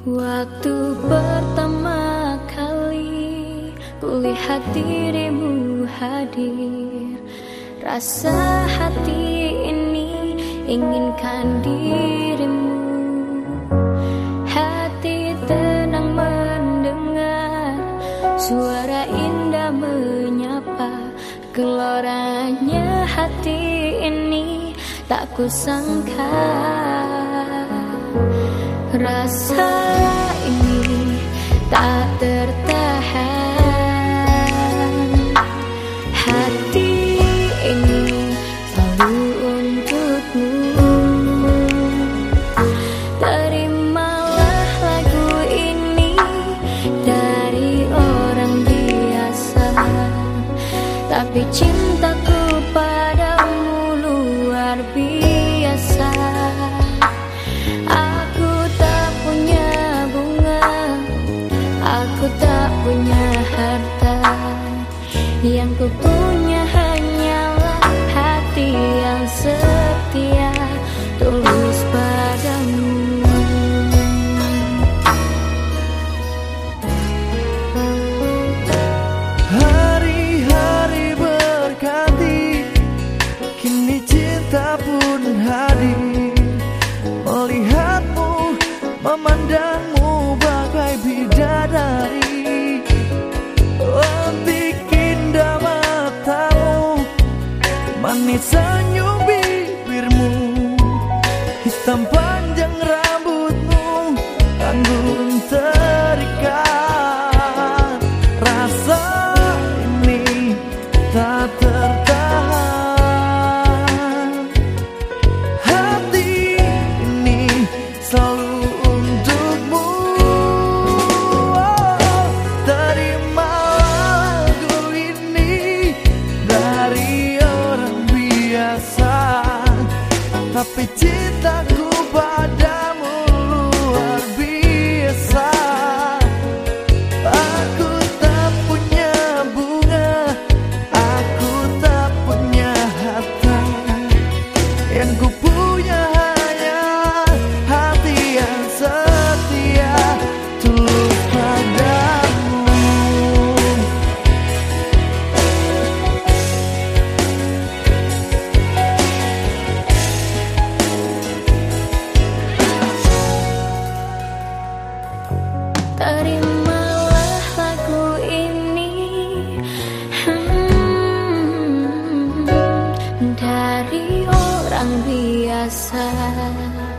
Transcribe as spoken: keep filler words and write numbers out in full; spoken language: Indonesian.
Waktu pertama kali kulihat dirimu hadir, rasa hati ini inginkan dirimu. Hati tenang mendengar suara indah menyapa. Geloranya hati ini tak kusangka. Rasa ini tak tertahan. Hati ini selalu untukmu. Terimalah lagu ini dari orang biasa, tapi cintaku padamu luar biasa. Aku tak punya harta, yang ku punya hanyalah hati yang setia, tulus padamu. Hari-hari berganti, kini cinta pun hadir. Melihatmu, memandangmu bagai bidadari. Lentik indah matamu, manis senyum bibirmu, hitam panjang rambutmu, tanggung terikat. Rasa ini tak tertahan. Hati ini selalu untukmu. Oh, terima lagu ini dari orang biasa, tapi cintaku padamu luar biasa. Aku tak punya bunga, aku tak punya harta, yang ku punya hanya hati yang setia, tulus padamu. Terimalah lagu ini hmm, dari orang biasa.